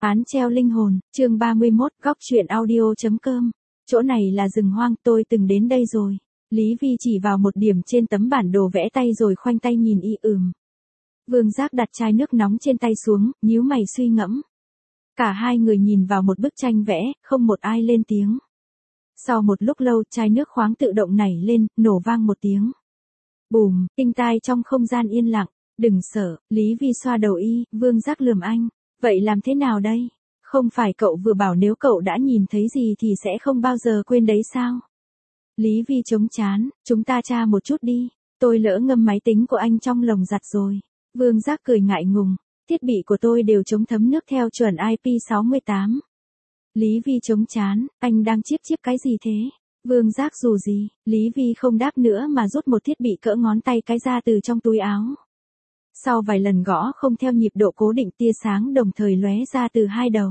Án treo linh hồn, chương 31, góc truyện audio.com. Chỗ này là rừng hoang, tôi từng đến đây rồi. Lý Vi chỉ vào một điểm trên tấm bản đồ vẽ tay rồi khoanh tay nhìn y. Vương Giác đặt chai nước nóng trên tay xuống, nhíu mày suy ngẫm. Cả hai người nhìn vào một bức tranh vẽ, không một ai lên tiếng. Sau một lúc lâu, chai nước khoáng tự động nảy lên, nổ vang một tiếng. Bùm, tinh tai trong không gian yên lặng. Đừng sợ, Lý Vi xoa đầu y. Vương Giác lườm anh. Vậy làm thế nào đây? Không phải cậu vừa bảo nếu cậu đã nhìn thấy gì thì sẽ không bao giờ quên đấy sao? Lý Vi chống chán, chúng ta tra một chút đi. Tôi lỡ ngâm máy tính của anh trong lồng giặt rồi. Vương Giác cười ngại ngùng. Thiết bị của tôi đều chống thấm nước theo chuẩn IP68. Lý Vi chống chán, anh đang chiếp cái gì thế? Vương Giác dù gì, Lý Vi không đáp nữa mà rút một thiết bị cỡ ngón tay cái ra từ trong túi áo. Sau vài lần gõ không theo nhịp độ cố định, tia sáng đồng thời lóe ra từ hai đầu.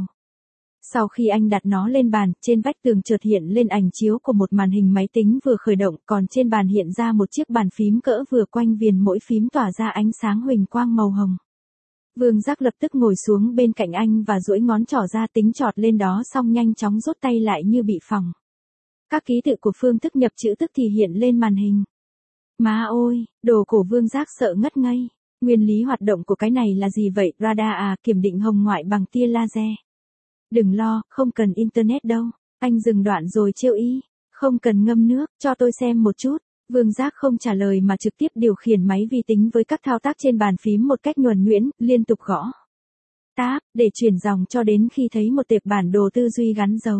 Sau khi anh đặt nó lên bàn, trên vách tường chợt hiện lên ảnh chiếu của một màn hình máy tính vừa khởi động, còn trên bàn hiện ra một chiếc bàn phím cỡ vừa quanh viền, mỗi phím tỏa ra ánh sáng huỳnh quang màu hồng. Vương Giác lập tức ngồi xuống bên cạnh anh và duỗi ngón trỏ ra tính chọt lên đó, xong nhanh chóng rút tay lại như bị phỏng. Các ký tự của phương thức nhập chữ tức thì hiện lên màn hình. Má ôi, đồ cổ. Vương Giác sợ ngất ngây. Nguyên lý hoạt động của cái này là gì vậy? Radar à, kiểm định hồng ngoại bằng tia laser. Đừng lo, không cần internet đâu. Anh dừng đoạn rồi trêu y. Không cần ngâm nước, cho tôi xem một chút. Vương Giác không trả lời mà trực tiếp điều khiển máy vi tính với các thao tác trên bàn phím một cách nhuần nhuyễn, liên tục gõ tab để chuyển dòng cho đến khi thấy một tệp bản đồ tư duy gắn dấu.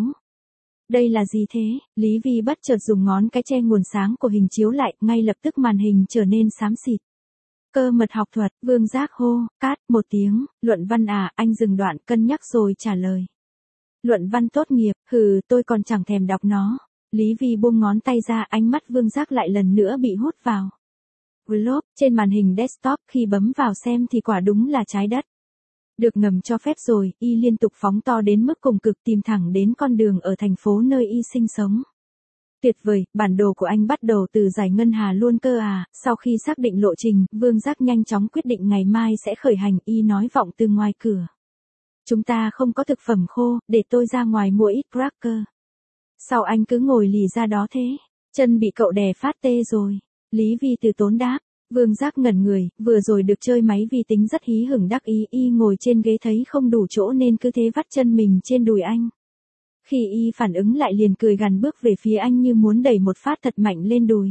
Đây là gì thế? Lý Vi bất chợt dùng ngón cái che nguồn sáng của hình chiếu lại, ngay lập tức màn hình trở nên xám xịt. Cơ mật học thuật. Vương Giác hô, cát một tiếng. Luận văn à? Anh dừng đoạn cân nhắc rồi trả lời. Luận văn tốt nghiệp, tôi còn chẳng thèm đọc nó. Lý Vi buông ngón tay ra, ánh mắt Vương Giác lại lần nữa bị hút vào globe trên màn hình desktop. Khi bấm vào xem thì quả đúng là trái đất. Được ngầm cho phép rồi, y liên tục phóng to đến mức cùng cực, tìm thẳng đến con đường ở thành phố nơi y sinh sống. Tuyệt vời, bản đồ của anh bắt đầu từ giải ngân hà luôn cơ à? Sau khi xác định lộ trình, Vương Giác nhanh chóng quyết định ngày mai sẽ khởi hành. Y nói vọng từ ngoài cửa. Chúng ta không có thực phẩm khô, để tôi ra ngoài mua ít cracker. Sao anh cứ ngồi lì ra đó thế? Chân bị cậu đè phát tê rồi. Lý Vi từ tốn đáp. Vương Giác ngẩn người, vừa rồi được chơi máy vi tính rất hí hửng đắc ý. Y ngồi trên ghế thấy không đủ chỗ nên cứ thế vắt chân mình trên đùi anh. Khi y phản ứng lại liền cười gằn bước về phía anh như muốn đẩy một phát thật mạnh lên đùi.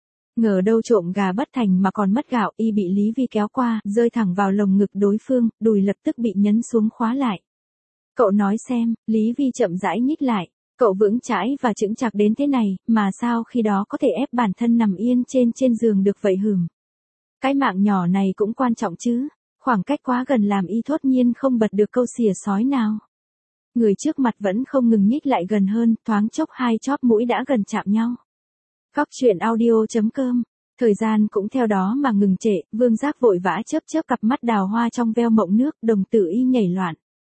Ngờ đâu trộm gà bất thành mà còn mất gạo. Y bị Lý Vi kéo qua, rơi thẳng vào lồng ngực đối phương, đùi lập tức bị nhấn xuống khóa lại. Cậu nói xem. Lý Vi chậm rãi nhích lại. Cậu vững chãi và chững chạc đến thế này, mà sao khi đó có thể ép bản thân nằm yên trên giường được vậy hửm? Cái mạng nhỏ này cũng quan trọng chứ. Khoảng cách quá gần làm y thốt nhiên không bật được câu xỉa sói nào. Người trước mặt vẫn không ngừng nhích lại gần hơn, thoáng chốc hai chóp mũi đã gần chạm nhau. Góc truyện audio.com. Thời gian cũng theo đó mà ngừng trệ. Vương Giác vội vã chớp cặp mắt đào hoa trong veo mộng nước, đồng tử y nhảy loạn.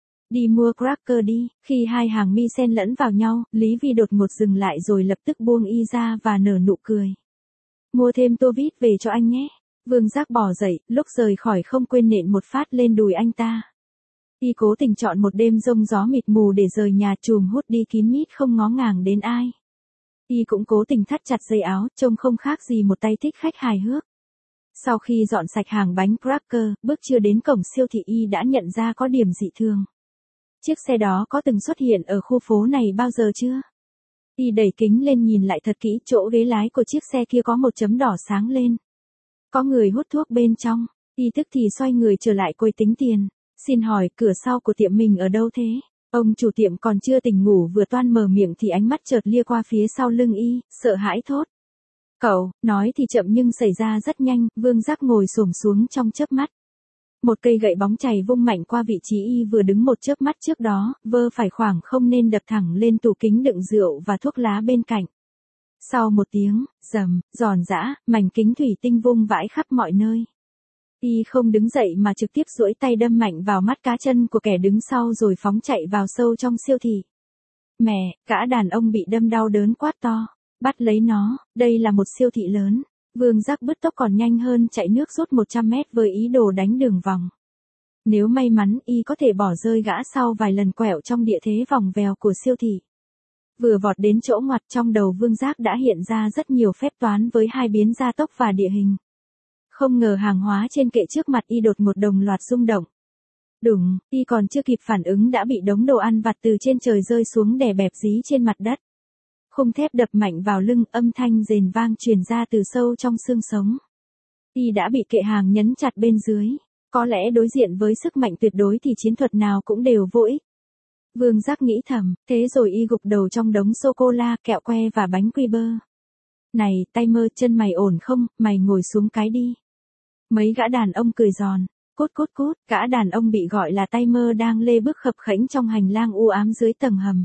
Đi mua cracker đi. Khi hai hàng mi xen lẫn vào nhau, Lý Vi đột ngột dừng lại rồi lập tức buông y ra và nở nụ cười. Mua thêm tô vít về cho anh nhé. Vương Giác bò dậy, lúc rời khỏi không quên nện một phát lên đùi anh ta. Y cố tình chọn một đêm rông gió mịt mù để rời nhà, chùm hút đi kín mít không ngó ngàng đến ai. Y cũng cố tình thắt chặt dây áo, trông không khác gì một tay thích khách hài hước. Sau khi dọn sạch hàng bánh cracker, bước chưa đến cổng siêu thị y đã nhận ra có điểm dị thường. Chiếc xe đó có từng xuất hiện ở khu phố này bao giờ chưa? Y đẩy kính lên nhìn lại thật kỹ, chỗ ghế lái của chiếc xe kia có một chấm đỏ sáng lên. Có người hút thuốc bên trong. Y tức thì xoay người trở lại quầy tính tiền. Xin hỏi, cửa sau của tiệm mình ở đâu thế? Ông chủ tiệm còn chưa tỉnh ngủ vừa toan mở miệng thì ánh mắt chợt lia qua phía sau lưng y, sợ hãi thốt. Cậu, nói thì chậm nhưng xảy ra rất nhanh. Vương Giác ngồi xổm xuống trong chớp mắt. Một cây gậy bóng chày vung mạnh qua vị trí y vừa đứng một chớp mắt trước đó, vơ phải khoảng không nên đập thẳng lên tủ kính đựng rượu và thuốc lá bên cạnh. Sau một tiếng, rầm, giòn giã, mảnh kính thủy tinh vung vãi khắp mọi nơi. Y không đứng dậy mà trực tiếp duỗi tay đâm mạnh vào mắt cá chân của kẻ đứng sau rồi phóng chạy vào sâu trong siêu thị. Mẹ, gã đàn ông bị đâm đau đớn quát to. Bắt lấy nó, đây là một siêu thị lớn. Vương Giác bứt tốc còn nhanh hơn chạy nước rút 100 mét với ý đồ đánh đường vòng. Nếu may mắn y có thể bỏ rơi gã sau vài lần quẹo trong địa thế vòng vèo của siêu thị. Vừa vọt đến chỗ ngoặt trong đầu Vương Giác đã hiện ra rất nhiều phép toán với hai biến gia tốc và địa hình. Không ngờ hàng hóa trên kệ trước mặt y đột một đồng loạt rung động. Đùng, y còn chưa kịp phản ứng đã bị đống đồ ăn vặt từ trên trời rơi xuống đè bẹp dí trên mặt đất. Khung thép đập mạnh vào lưng, âm thanh rền vang truyền ra từ sâu trong xương sống. Y đã bị kệ hàng nhấn chặt bên dưới. Có lẽ đối diện với sức mạnh tuyệt đối thì chiến thuật nào cũng đều vô ích. Vương Giác nghĩ thầm, thế rồi y gục đầu trong đống sô-cô-la, kẹo que và bánh quy bơ. Này, Timer, chân mày ổn không, mày ngồi xuống cái đi. Mấy gã đàn ông cười giòn, cút cút cút, gã đàn ông bị gọi là Timer đang lê bước khập khễnh trong hành lang u ám dưới tầng hầm.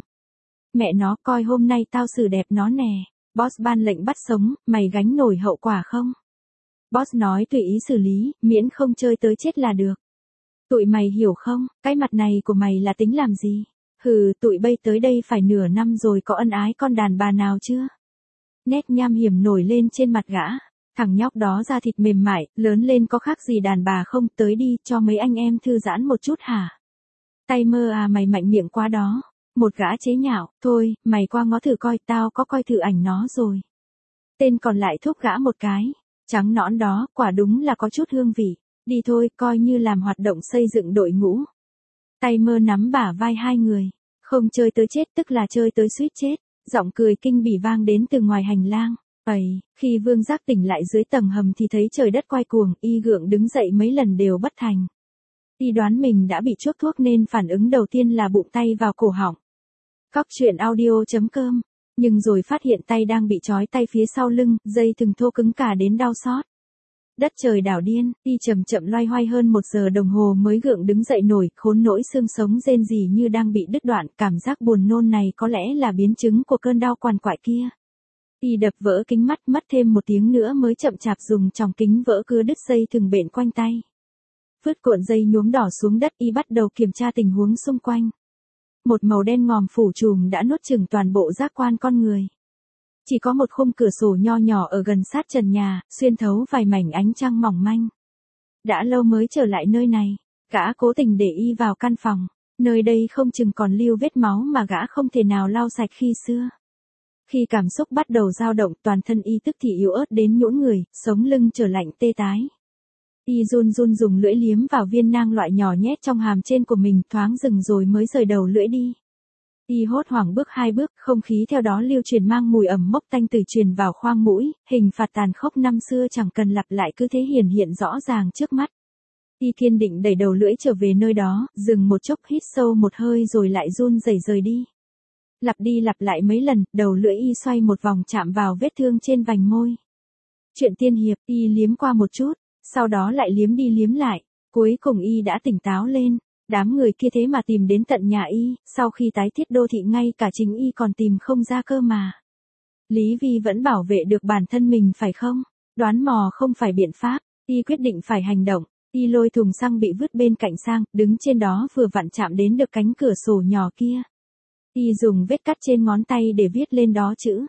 Mẹ nó, coi hôm nay tao xử đẹp nó nè, boss ban lệnh bắt sống, mày gánh nổi hậu quả không? Boss nói tùy ý xử lý, miễn không chơi tới chết là được. Tụi mày hiểu không, cái mặt này của mày là tính làm gì? Hừ, tụi bay tới đây phải nửa năm rồi có ân ái con đàn bà nào chưa? Nét nham hiểm nổi lên trên mặt gã. Thằng nhóc đó da thịt mềm mại, lớn lên có khác gì đàn bà không, tới đi, cho mấy anh em thư giãn một chút hả? Timer à, mày mạnh miệng quá đó. Một gã chế nhạo, thôi, mày qua ngó thử coi, tao có coi thử ảnh nó rồi. Tên còn lại thúc gã một cái. Trắng nõn đó, quả đúng là có chút hương vị. Đi thôi, coi như làm hoạt động xây dựng đội ngũ. Timer nắm bả vai hai người. Không chơi tới chết tức là chơi tới suýt chết. Giọng cười kinh bỉ vang đến từ ngoài hành lang. Ây, khi Vương Giác tỉnh lại dưới tầng hầm thì thấy trời đất quay cuồng, y gượng đứng dậy mấy lần đều bất thành. Y đoán mình đã bị chuốc thuốc nên phản ứng đầu tiên là bụng tay vào cổ họng. Cóc truyện audio.com. Nhưng rồi phát hiện tay đang bị trói tay phía sau lưng, dây thừng thô cứng cả đến đau xót. Đất trời đảo điên, y chậm chậm loay hoay hơn 1 giờ đồng hồ mới gượng đứng dậy nổi, khốn nỗi xương sống rên rỉ như đang bị đứt đoạn, cảm giác buồn nôn này có lẽ là biến chứng của cơn đau quằn quại kia. Y đập vỡ kính mắt, mất thêm 1 tiếng nữa mới chậm chạp dùng tròng kính vỡ cưa đứt dây thừng bện quanh tay. Vứt cuộn dây nhuốm đỏ xuống đất, y bắt đầu kiểm tra tình huống xung quanh. Một màu đen ngòm phủ trùm đã nuốt chửng toàn bộ giác quan con người. Chỉ có một khung cửa sổ nho nhỏ ở gần sát trần nhà, xuyên thấu vài mảnh ánh trăng mỏng manh. Đã lâu mới trở lại nơi này, gã cố tình để y vào căn phòng. Nơi đây không chừng còn lưu vết máu mà gã không thể nào lau sạch khi xưa. Khi cảm xúc bắt đầu dao động, toàn thân y tức thì yếu ớt đến nhũn người, sống lưng trở lạnh tê tái. Y run run dùng lưỡi liếm vào viên nang loại nhỏ nhét trong hàm trên của mình, thoáng dừng rồi mới rời đầu lưỡi đi. Y hốt hoảng bước 2 bước, không khí theo đó lưu truyền mang mùi ẩm mốc tanh từ truyền vào khoang mũi, hình phạt tàn khốc năm xưa chẳng cần lặp lại cứ thế hiển hiện rõ ràng trước mắt. Y kiên định đẩy đầu lưỡi trở về nơi đó, dừng một chốc hít sâu một hơi rồi lại run rẩy rời đi. Lặp đi lặp lại mấy lần, đầu lưỡi y xoay một vòng chạm vào vết thương trên vành môi. Chuyện tiên hiệp, y liếm qua một chút, sau đó lại liếm đi liếm lại, cuối cùng y đã tỉnh táo lên. Đám người kia thế mà tìm đến tận nhà y, sau khi tái thiết đô thị ngay cả chính y còn tìm không ra cơ mà. Lý Vi vẫn bảo vệ được bản thân mình phải không? Đoán mò không phải biện pháp, y quyết định phải hành động. Y lôi thùng xăng bị vứt bên cạnh sang, đứng trên đó vừa vặn chạm đến được cánh cửa sổ nhỏ kia. Y dùng vết cắt trên ngón tay để viết lên đó chữ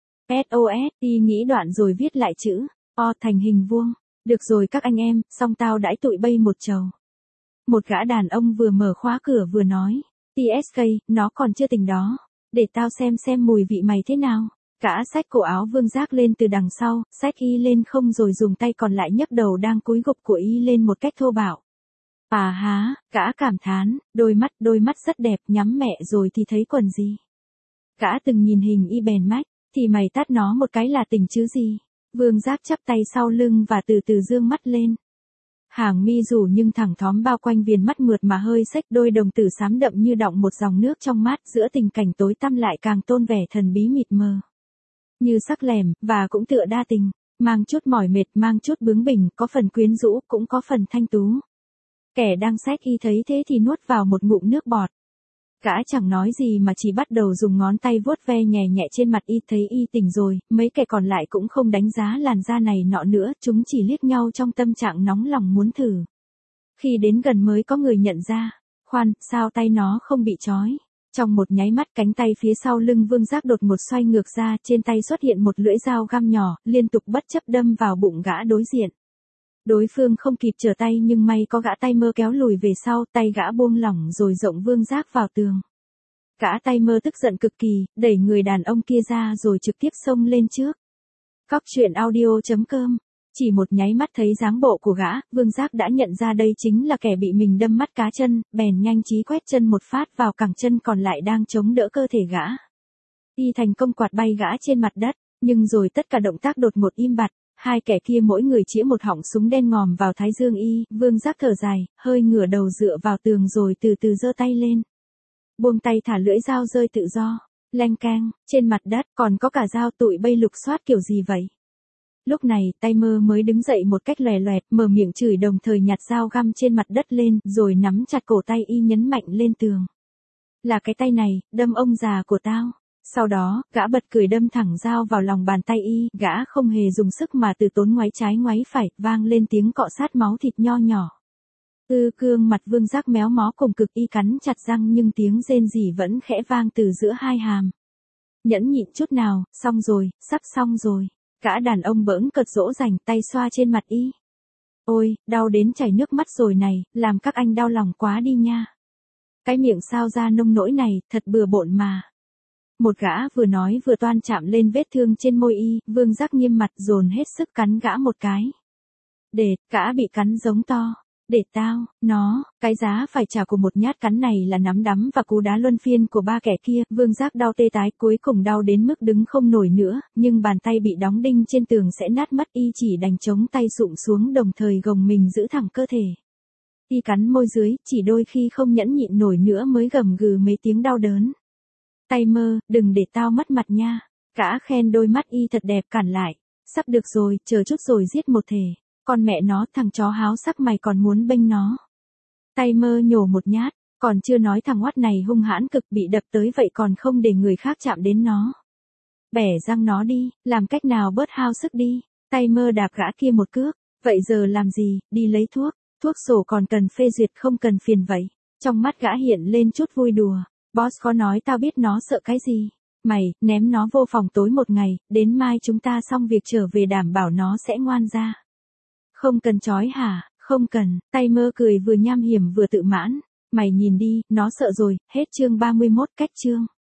SOS, y nghĩ đoạn rồi viết lại chữ O thành hình vuông. Được rồi các anh em, xong tao đãi tụi bay một chầu. Một gã đàn ông vừa mở khóa cửa vừa nói, TSK, nó còn chưa tỉnh đó. Để tao xem mùi vị mày thế nào. Gã xách cổ áo Vương Giác lên từ đằng sau, xách y lên không rồi dùng tay còn lại nhấc đầu đang cúi gục của y lên một cách thô bạo. À há, gã cảm thán, đôi mắt rất đẹp, nhắm mẹ rồi thì thấy quần gì. Gã từng nhìn hình y bèn mách, thì mày tát nó một cái là tỉnh chứ gì. Vương Giác chắp tay sau lưng và từ từ dương mắt lên. Hàng mi rủ nhưng thẳng thóm bao quanh viền mắt mượt mà hơi xếch, đôi đồng tử xám đậm như đọng một dòng nước trong mát, giữa tình cảnh tối tăm lại càng tôn vẻ thần bí mịt mờ. Như sắc lẻm, và cũng tựa đa tình, mang chút mỏi mệt, mang chút bướng bỉnh, có phần quyến rũ, cũng có phần thanh tú. Kẻ đang xách y thấy thế thì nuốt vào một ngụm nước bọt. Gã chẳng nói gì mà chỉ bắt đầu dùng ngón tay vuốt ve nhẹ nhẹ trên mặt y, thấy y tỉnh rồi, mấy kẻ còn lại cũng không đánh giá làn da này nọ nữa, chúng chỉ liếc nhau trong tâm trạng nóng lòng muốn thử. Khi đến gần mới có người nhận ra, khoan, sao tay nó không bị trói. Trong một nháy mắt cánh tay phía sau lưng Vương Giác đột ngột xoay ngược ra, trên tay xuất hiện một lưỡi dao găm nhỏ, liên tục bất chấp đâm vào bụng gã đối diện. Đối phương không kịp trở tay nhưng may có gã Timer kéo lùi về sau, tay gã buông lỏng rồi rộng Vương Giác vào tường. Gã Timer tức giận cực kỳ, đẩy người đàn ông kia ra rồi trực tiếp xông lên trước. Cóc truyện audio.com. Chỉ một nháy mắt thấy dáng bộ của gã, Vương Giác đã nhận ra đây chính là kẻ bị mình đâm mắt cá chân, bèn nhanh trí quét chân một phát vào cẳng chân còn lại đang chống đỡ cơ thể gã. Y thành công quạt bay gã trên mặt đất, nhưng rồi tất cả động tác đột ngột im bặt, hai kẻ kia mỗi người chĩa một họng súng đen ngòm vào thái dương Y, Vương Giác thở dài, hơi ngửa đầu dựa vào tường rồi từ từ giơ tay lên. Buông tay thả lưỡi dao rơi tự do, leng keng, trên mặt đất còn có cả dao tụi bay lục soát kiểu gì vậy? Lúc này, Timer mới đứng dậy một cách lòe loẹt, mở miệng chửi đồng thời nhặt dao găm trên mặt đất lên, rồi nắm chặt cổ tay Y nhấn mạnh lên tường. Là cái tay này, đâm ông già của tao. Sau đó, gã bật cười đâm thẳng dao vào lòng bàn tay Y, gã không hề dùng sức mà từ tốn ngoáy trái ngoáy phải, vang lên tiếng cọ sát máu thịt nho nhỏ. Gương mặt Vương Giác méo mó cùng cực, Y cắn chặt răng nhưng tiếng rên rỉ vẫn khẽ vang từ giữa hai hàm. Nhẫn nhịn chút nào, xong rồi, sắp xong rồi. Gã đàn ông bỡn cợt dỗ dành, tay xoa trên mặt Y. Ôi, đau đến chảy nước mắt rồi này, làm các anh đau lòng quá đi nha. Cái miệng sao ra nông nỗi này, thật bừa bộn mà. Một gã vừa nói vừa toan chạm lên vết thương trên môi Y, Vương Giác nghiêm mặt dồn hết sức cắn gã một cái. Để, gã bị cắn giống to. Để tao, cái giá phải trả của một nhát cắn này là nắm đấm và cú đá luân phiên của ba kẻ kia, Vương Giác đau tê tái, cuối cùng đau đến mức đứng không nổi nữa, nhưng bàn tay bị đóng đinh trên tường sẽ nát mất, Y chỉ đành chống tay sụm xuống đồng thời gồng mình giữ thẳng cơ thể. Y cắn môi dưới, chỉ đôi khi không nhẫn nhịn nổi nữa mới gầm gừ mấy tiếng đau đớn. Timer, đừng để tao mất mặt nha. Gã khen đôi mắt Y thật đẹp cản lại. Sắp được rồi, chờ chút rồi giết một thể. Con mẹ nó, thằng chó háo sắc mày còn muốn bênh nó. Timer nhổ một nhát, còn chưa nói thằng oát này hung hãn cực, bị đập tới vậy còn không để người khác chạm đến nó. Bẻ răng nó đi, làm cách nào bớt hao sức đi. Timer đạp gã kia một cước, vậy giờ làm gì, đi lấy thuốc sổ còn cần phê duyệt không cần phiền vậy. Trong mắt gã hiện lên chút vui đùa, boss có nói tao biết nó sợ cái gì. Mày, ném nó vô phòng tối một ngày, đến mai chúng ta xong việc trở về đảm bảo nó sẽ ngoan ra. Không cần chói hả, không cần, Timer cười vừa nham hiểm vừa tự mãn. Mày nhìn đi, nó sợ rồi, hết chương 31 cách chương.